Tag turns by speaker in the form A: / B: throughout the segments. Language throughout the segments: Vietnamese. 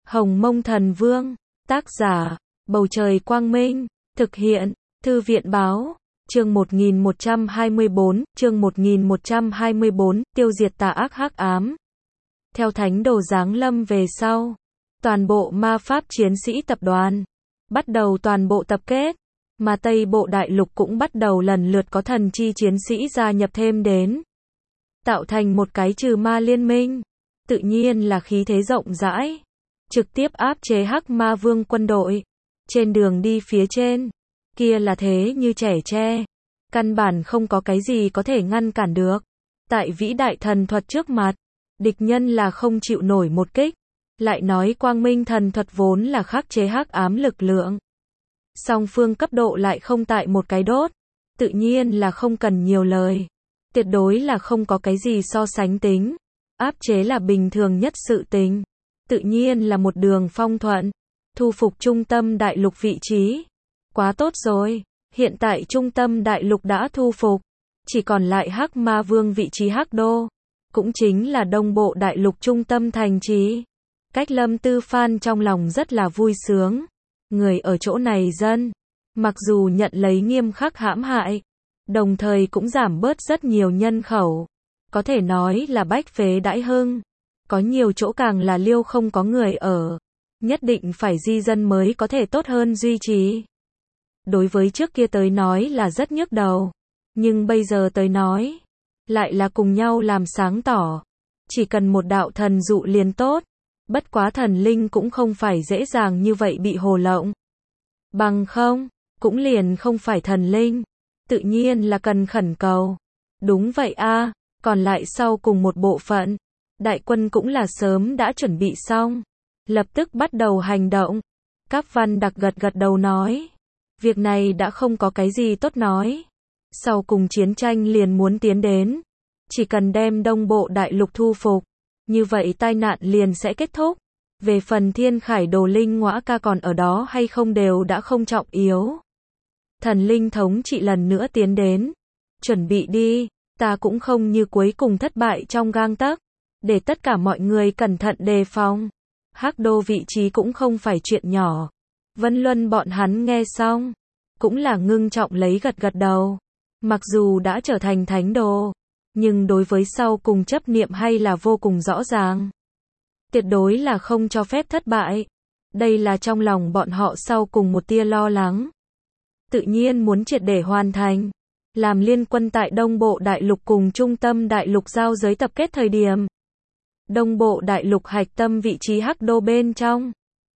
A: Hồng Mông Thần Vương, tác giả, Bầu Trời Quang Minh, thực hiện, Thư viện Báo, chương 1124, tiêu diệt tà ác hắc ám. Theo thánh đồ giáng lâm về sau, toàn bộ ma pháp chiến sĩ tập đoàn bắt đầu toàn bộ tập kết, mà Tây Bộ Đại Lục cũng bắt đầu lần lượt có thần chi chiến sĩ gia nhập thêm đến, tạo thành một cái trừ ma liên minh, tự nhiên là khí thế rộng rãi, trực tiếp áp chế Hắc Ma Vương quân đội. Trên đường đi phía trên, kia là thế như trẻ tre, căn bản không có cái gì có thể ngăn cản được. Tại vĩ đại thần thuật trước mặt, địch nhân là không chịu nổi một kích. Lại nói quang minh thần thuật vốn là khắc chế hắc ám lực lượng. Song phương cấp độ lại không tại một cái đốt, tự nhiên là không cần nhiều lời. Tuyệt đối là không có cái gì so sánh tính. Áp chế là bình thường nhất sự tình. Tự nhiên là một đường phong thuận. Thu phục trung tâm đại lục vị trí. Quá tốt rồi. Hiện tại trung tâm đại lục đã thu phục. Chỉ còn lại Hắc Ma Vương vị trí Hắc Đô. Cũng chính là Đông Bộ đại lục trung tâm thành trì. Cách Lâm Tư Phan trong lòng rất là vui sướng. Người ở chỗ này dân, mặc dù nhận lấy nghiêm khắc hãm hại, đồng thời cũng giảm bớt rất nhiều nhân khẩu. Có thể nói là bách phế đãi hưng. Có nhiều chỗ càng là liêu không có người ở. Nhất định phải di dân mới có thể tốt hơn duy trì. Đối với trước kia tới nói là rất nhức đầu. Nhưng bây giờ tới nói, lại là cùng nhau làm sáng tỏ. Chỉ cần một đạo thần dụ liền tốt. Bất quá thần linh cũng không phải dễ dàng như vậy bị hồ lộng. Bằng không, cũng liền không phải thần linh. Tự nhiên là cần khẩn cầu. Đúng vậy a, còn lại sau cùng một bộ phận. Đại quân cũng là sớm đã chuẩn bị xong. Lập tức bắt đầu hành động. Các văn đặc gật đầu nói. Việc này đã không có cái gì tốt nói. Sau cùng chiến tranh liền muốn tiến đến. Chỉ cần đem Đông Bộ đại lục thu phục. Như vậy tai nạn liền sẽ kết thúc. Về phần Thiên Khải Đồ Linh Ngõa Ca còn ở đó hay không đều đã không trọng yếu. Thần linh thống trị lần nữa tiến đến. Chuẩn bị đi, ta cũng không như cuối cùng thất bại trong gang tấc. Để tất cả mọi người cẩn thận đề phòng. Hắc Đô vị trí cũng không phải chuyện nhỏ. Vân Luân bọn hắn nghe xong, cũng là ngưng trọng lấy gật đầu. Mặc dù đã trở thành thánh đồ, nhưng đối với sau cùng chấp niệm hay là vô cùng rõ ràng. Tuyệt đối là không cho phép thất bại. Đây là trong lòng bọn họ sau cùng một tia lo lắng. Tự nhiên muốn triệt để hoàn thành. Làm liên quân tại Đông Bộ đại lục cùng trung tâm đại lục giao giới tập kết thời điểm. Đông Bộ đại lục hạch tâm vị trí Hắc Đô bên trong.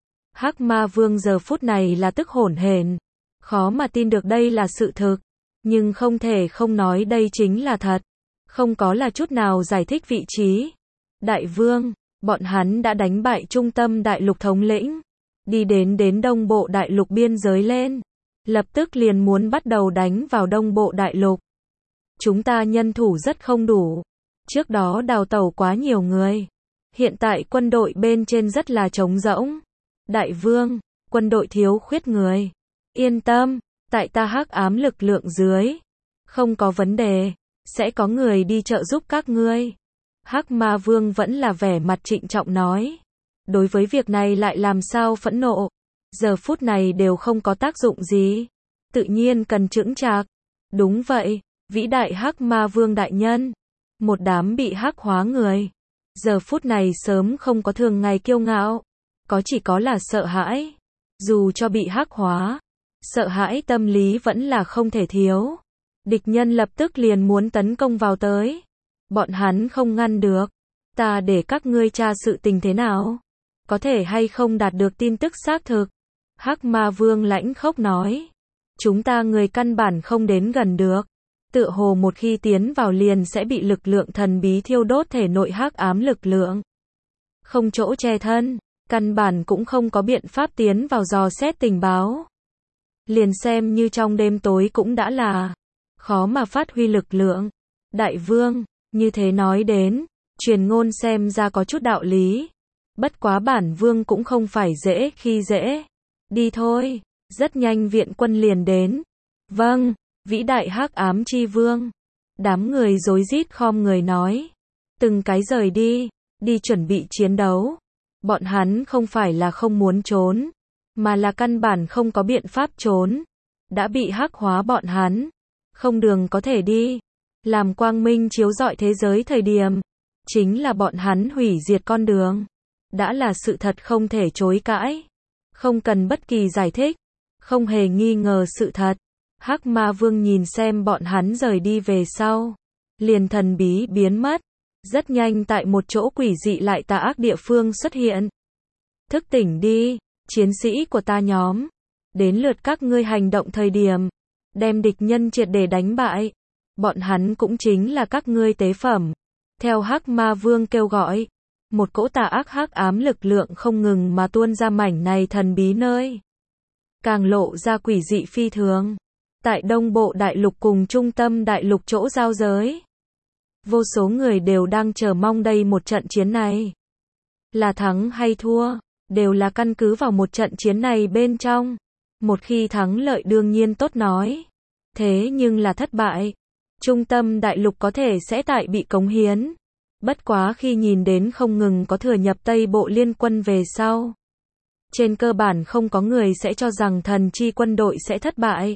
A: Hắc Ma Vương giờ phút này là tức hổn hển. Khó mà tin được đây là sự thực. Nhưng không thể không nói đây chính là thật. Không có là chút nào giải thích vị trí. Đại Vương, bọn hắn đã đánh bại trung tâm đại lục thống lĩnh. Đi đến Đông Bộ đại lục biên giới lên. Lập tức liền muốn bắt đầu đánh vào Đông Bộ đại lục. Chúng ta nhân thủ rất không đủ. Trước đó đào tẩu quá nhiều người. Hiện tại quân đội bên trên rất là trống rỗng. Đại Vương, quân đội thiếu khuyết người. Yên tâm, tại ta hắc ám lực lượng dưới. Không có vấn đề. Sẽ có người đi trợ giúp các ngươi. Hắc Ma Vương vẫn là vẻ mặt trịnh trọng nói. Đối với việc này lại làm sao phẫn nộ. Giờ phút này đều không có tác dụng gì. Tự nhiên cần chững chạc. Đúng vậy, vĩ đại Hắc Ma Vương đại nhân. Một đám bị hắc hóa người. Giờ phút này sớm không có thường ngày kiêu ngạo. Chỉ có là sợ hãi. Dù cho bị hắc hóa, sợ hãi tâm lý vẫn là không thể thiếu. Địch nhân lập tức liền muốn tấn công vào tới. Bọn hắn không ngăn được. Ta để các ngươi tra sự tình thế nào? Có thể hay không đạt được tin tức xác thực? Hắc Ma Vương lãnh khốc nói. Chúng ta người căn bản không đến gần được. Tựa hồ một khi tiến vào liền sẽ bị lực lượng thần bí thiêu đốt thể nội hắc ám lực lượng. Không chỗ che thân. Căn bản cũng không có biện pháp tiến vào dò xét tình báo. Liền xem như trong đêm tối cũng đã là khó mà phát huy lực lượng. Đại Vương, như thế nói đến, truyền ngôn xem ra có chút đạo lý. Bất quá bản Vương cũng không phải dễ khi dễ. Đi thôi, rất nhanh viện quân liền đến. Vâng, vĩ đại hắc ám chi vương. Đám người rối rít khom người nói. Từng cái rời đi, đi chuẩn bị chiến đấu. Bọn hắn không phải là không muốn trốn, mà là căn bản không có biện pháp trốn. Đã bị hắc hóa bọn hắn, không đường có thể đi. Làm quang minh chiếu rọi thế giới thời điểm, chính là bọn hắn hủy diệt con đường. Đã là sự thật không thể chối cãi. Không cần bất kỳ giải thích, không hề nghi ngờ sự thật. Hắc Ma Vương nhìn xem bọn hắn rời đi về sau, liền thần bí biến mất. Rất nhanh tại một chỗ quỷ dị lại tà ác địa phương xuất hiện. Thức tỉnh đi, chiến sĩ của ta nhóm. Đến lượt các ngươi hành động thời điểm, đem địch nhân triệt để đánh bại. Bọn hắn cũng chính là các ngươi tế phẩm. Theo Hắc Ma Vương kêu gọi, một cỗ tà ác hắc ám lực lượng không ngừng mà tuôn ra mảnh này thần bí nơi. Càng lộ ra quỷ dị phi thường. Tại Đông Bộ Đại Lục cùng Trung Tâm Đại Lục chỗ giao giới, vô số người đều đang chờ mong đây một trận chiến này. Là thắng hay thua, đều là căn cứ vào một trận chiến này bên trong. Một khi thắng lợi đương nhiên tốt nói. Thế nhưng là thất bại, Trung Tâm Đại Lục có thể sẽ tại bị cống hiến. Bất quá khi nhìn đến không ngừng có thừa nhập Tây Bộ liên quân về sau, trên cơ bản không có người sẽ cho rằng thần chi quân đội sẽ thất bại.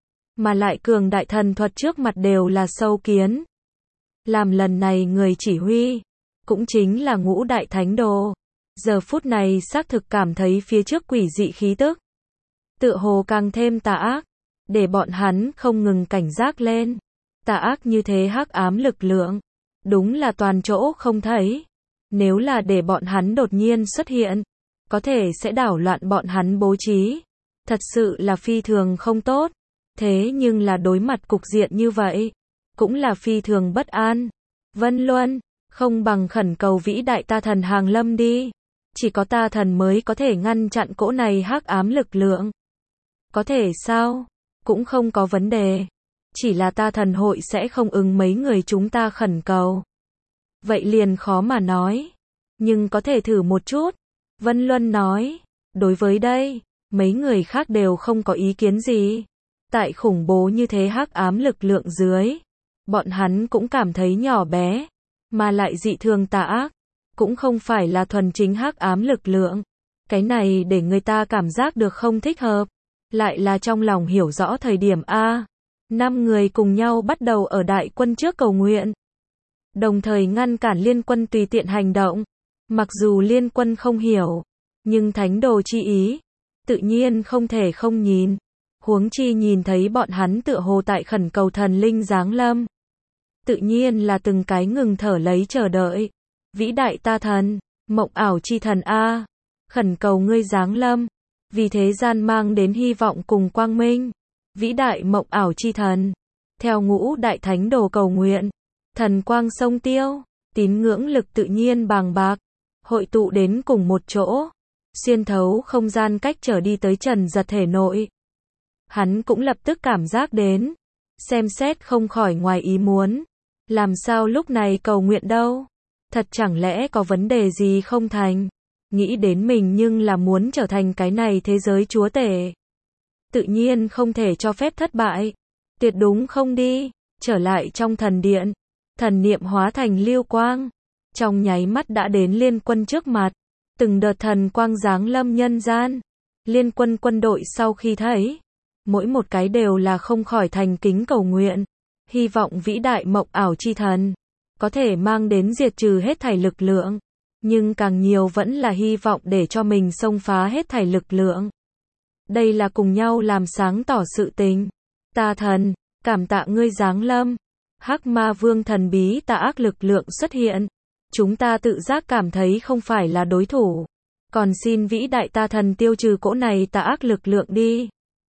A: Mà lại cường đại thần thuật trước mặt đều là sâu kiến. Làm lần này người chỉ huy, cũng chính là Ngũ Đại Thánh Đồ. Giờ phút này xác thực cảm thấy phía trước quỷ dị khí tức, tựa hồ càng thêm tà ác, để bọn hắn không ngừng cảnh giác lên. Tà ác như thế hắc ám lực lượng, đúng là toàn chỗ không thấy. Nếu là để bọn hắn đột nhiên xuất hiện, có thể sẽ đảo loạn bọn hắn bố trí. Thật sự là phi thường không tốt. Thế nhưng là đối mặt cục diện như vậy, cũng là phi thường bất an. Vân Luân, không bằng khẩn cầu vĩ đại ta thần hàng lâm đi. Chỉ có ta thần mới có thể ngăn chặn cỗ này hắc ám lực lượng. Có thể sao? Cũng không có vấn đề. Chỉ là ta thần hội sẽ không ứng mấy người chúng ta khẩn cầu. Vậy liền khó mà nói. Nhưng có thể thử một chút. Vân Luân nói. Đối với đây, mấy người khác đều không có ý kiến gì. Tại khủng bố như thế hắc ám lực lượng dưới, bọn hắn cũng cảm thấy nhỏ bé, mà lại dị thường tà ác, cũng không phải là thuần chính hắc ám lực lượng. Cái này để người ta cảm giác được không thích hợp, lại là trong lòng hiểu rõ thời điểm A. 5 người cùng nhau bắt đầu ở đại quân trước cầu nguyện, đồng thời ngăn cản liên quân tùy tiện hành động. Mặc dù liên quân không hiểu, nhưng thánh đồ chi ý, tự nhiên không thể không nhìn. Huống chi nhìn thấy bọn hắn tựa hồ tại khẩn cầu thần linh giáng lâm, tự nhiên là từng cái ngừng thở lấy chờ đợi. Vĩ đại ta thần, mộng ảo chi thần A, khẩn cầu ngươi giáng lâm, vì thế gian mang đến hy vọng cùng quang minh. Vĩ đại mộng ảo chi thần, theo Ngũ Đại Thánh Đồ cầu nguyện, thần quang sông tiêu, tín ngưỡng lực tự nhiên bàng bạc, hội tụ đến cùng một chỗ, xuyên thấu không gian cách trở đi tới Trần Giật thể nội. Hắn cũng lập tức cảm giác đến, xem xét không khỏi ngoài ý muốn. Làm sao lúc này cầu nguyện đâu? Thật chẳng lẽ có vấn đề gì không thành? Nghĩ đến mình nhưng là muốn trở thành cái này thế giới chúa tể. Tự nhiên không thể cho phép thất bại. Tuyệt đúng không đi. Trở lại trong thần điện. Thần niệm hóa thành lưu quang. Trong nháy mắt đã đến liên quân trước mặt. Từng đợt thần quang giáng lâm nhân gian. Liên quân quân đội sau khi thấy, mỗi một cái đều là không khỏi thành kính cầu nguyện. Hy vọng vĩ đại mộng ảo chi thần có thể mang đến diệt trừ hết thảy lực lượng. Nhưng càng nhiều vẫn là hy vọng để cho mình xông phá hết thảy lực lượng. Đây là cùng nhau làm sáng tỏ sự tình. Ta thần, cảm tạ ngươi giáng lâm. Hắc Ma Vương thần bí tà ác lực lượng xuất hiện. Chúng ta tự giác cảm thấy không phải là đối thủ. Còn xin vĩ đại ta thần tiêu trừ cỗ này tà ác lực lượng đi.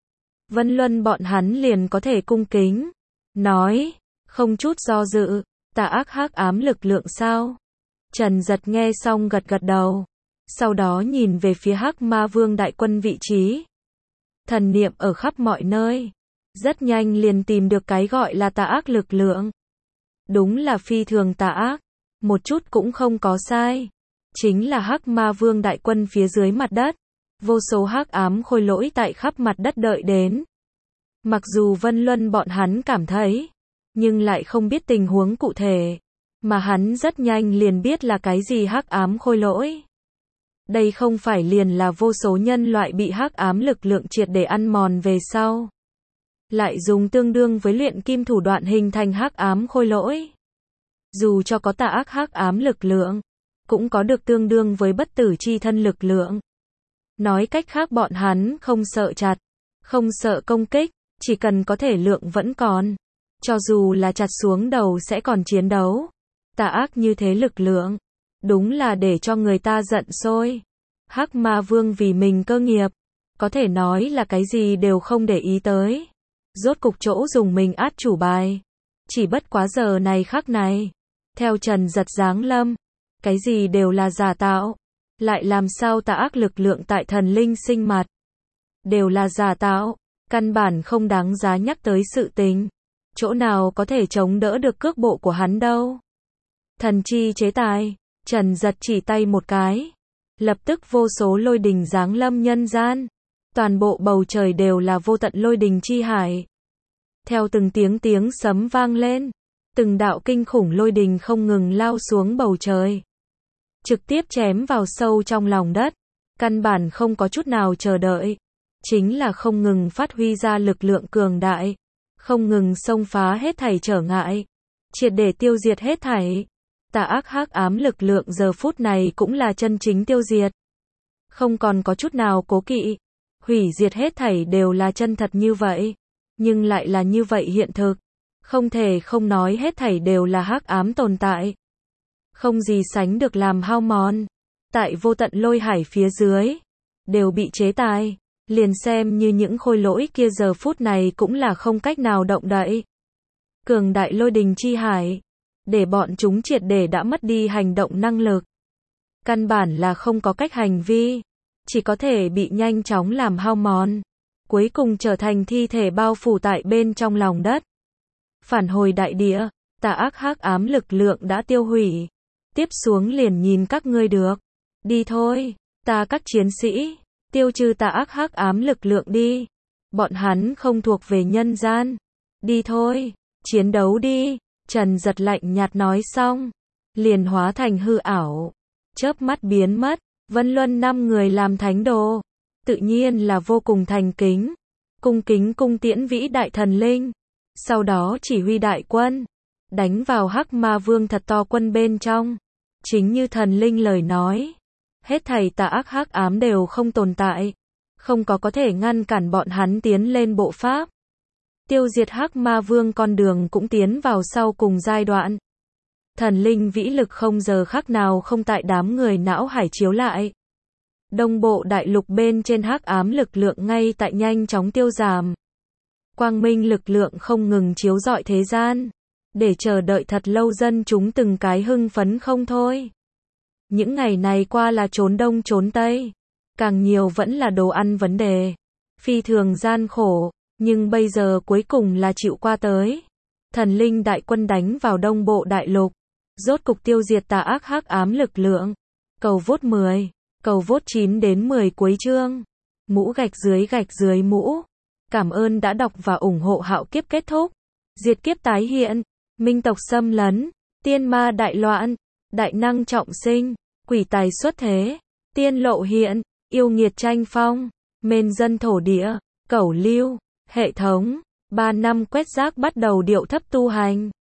A: Vân Luân bọn hắn liền có thể cung kính nói, không chút do dự. Tà ác hắc ám lực lượng sao? Trần Giật nghe xong gật gật đầu. Sau đó nhìn về phía Hắc Ma Vương đại quân vị trí. Thần niệm ở khắp mọi nơi. Rất nhanh liền tìm được cái gọi là tà ác lực lượng. Đúng là phi thường tà ác. Một chút cũng không có sai. Chính là Hắc Ma Vương đại quân phía dưới mặt đất. Vô số hắc ám khôi lỗi tại khắp mặt đất đợi đến. Mặc dù Vân Luân bọn hắn cảm thấy, nhưng lại không biết tình huống cụ thể. Mà hắn rất nhanh liền biết là cái gì hắc ám khôi lỗi. Đây không phải liền là vô số nhân loại bị hắc ám lực lượng triệt để ăn mòn về sau, lại dùng tương đương với luyện kim thủ đoạn hình thành hắc ám khôi lỗi. Dù cho có tà ác hắc ám lực lượng, cũng có được tương đương với bất tử chi thân lực lượng. Nói cách khác bọn hắn không sợ chặt, không sợ công kích, chỉ cần có thể lượng vẫn còn. Cho dù là chặt xuống đầu sẽ còn chiến đấu. Tà ác như thế lực lượng, đúng là để cho người ta giận sôi. Hắc Ma Vương vì mình cơ nghiệp, có thể nói là cái gì đều không để ý tới. Rốt cục chỗ dùng mình át chủ bài. Chỉ bất quá giờ này khắc này, theo Trần Giật giáng lâm, cái gì đều là giả tạo. Lại làm sao tà ác lực lượng tại thần linh sinh mặt, đều là giả tạo, căn bản không đáng giá nhắc tới sự tình. Chỗ nào có thể chống đỡ được cước bộ của hắn đâu. Thần chi chế tài, Trần Giật chỉ tay một cái. Lập tức vô số lôi đình giáng lâm nhân gian. Toàn bộ bầu trời đều là vô tận lôi đình chi hải. Theo từng tiếng sấm vang lên, từng đạo kinh khủng lôi đình không ngừng lao xuống bầu trời. Trực tiếp chém vào sâu trong lòng đất. Căn bản không có chút nào chờ đợi. Chính là không ngừng phát huy ra lực lượng cường đại. Không ngừng xông phá hết thảy trở ngại. Triệt để tiêu diệt hết thảy. Tà ác hắc ám lực lượng giờ phút này cũng là chân chính tiêu diệt. Không còn có chút nào cố kỵ. Hủy diệt hết thảy đều là chân thật như vậy. Nhưng lại là như vậy hiện thực. Không thể không nói hết thảy đều là hắc ám tồn tại. Không gì sánh được làm hao mòn. Tại vô tận lôi hải phía dưới, đều bị chế tài. Liền xem như những khôi lỗi kia giờ phút này cũng là không cách nào động đậy. Cường đại lôi đình chi hải, để bọn chúng triệt để đã mất đi hành động năng lực. Căn bản là không có cách hành vi, chỉ có thể bị nhanh chóng làm hao mòn. Cuối cùng trở thành thi thể bao phủ tại bên trong lòng đất. Phản hồi đại địa, tà ác hắc ám lực lượng đã tiêu hủy. Tiếp xuống liền nhìn các ngươi được. Đi thôi, ta các chiến sĩ, tiêu trừ tà ác hắc ám lực lượng đi. Bọn hắn không thuộc về nhân gian. Đi thôi, chiến đấu đi. Trần Giật lạnh nhạt nói xong, liền hóa thành hư ảo. Chớp mắt biến mất, Vân Luân 5 người làm thánh đồ. Tự nhiên là vô cùng thành kính. Cung kính cung tiễn vĩ đại thần linh. Sau đó chỉ huy đại quân. Đánh vào hắc ma vương thật to quân bên trong. Chính như thần linh lời nói. Hết thảy tà ác hắc ám đều không tồn tại. Không có thể ngăn cản bọn hắn tiến lên bộ pháp. Tiêu diệt hắc ma vương con đường cũng tiến vào sau cùng giai đoạn. Thần linh vĩ lực không giờ khắc nào không tại đám người não hải chiếu lại. Đông bộ đại lục bên trên hắc ám lực lượng ngay tại nhanh chóng tiêu giảm. Quang minh lực lượng không ngừng chiếu rọi thế gian. Để chờ đợi thật lâu dân chúng từng cái hưng phấn không thôi. Những ngày này qua là trốn đông trốn tây. Càng nhiều vẫn là đồ ăn vấn đề. Phi thường gian khổ. Nhưng bây giờ cuối cùng là chịu qua tới. Thần linh đại quân đánh vào đông bộ đại lục. Rốt cục tiêu diệt tà ác hắc ám lực lượng. Cầu vote 10. Cầu vote 9 đến 10 cuối chương. Mũ gạch dưới mũ. Cảm ơn đã đọc và ủng hộ Hạo Kiếp kết thúc. Diệt kiếp tái hiện. Minh tộc xâm lấn. Tiên ma đại loạn. Đại năng trọng sinh. Quỷ tài xuất thế. Tiên lộ hiện. Yêu nghiệt tranh phong. Mên dân thổ địa. Cẩu lưu. Hệ thống. 3 năm quét rác bắt đầu điệu thấp tu hành.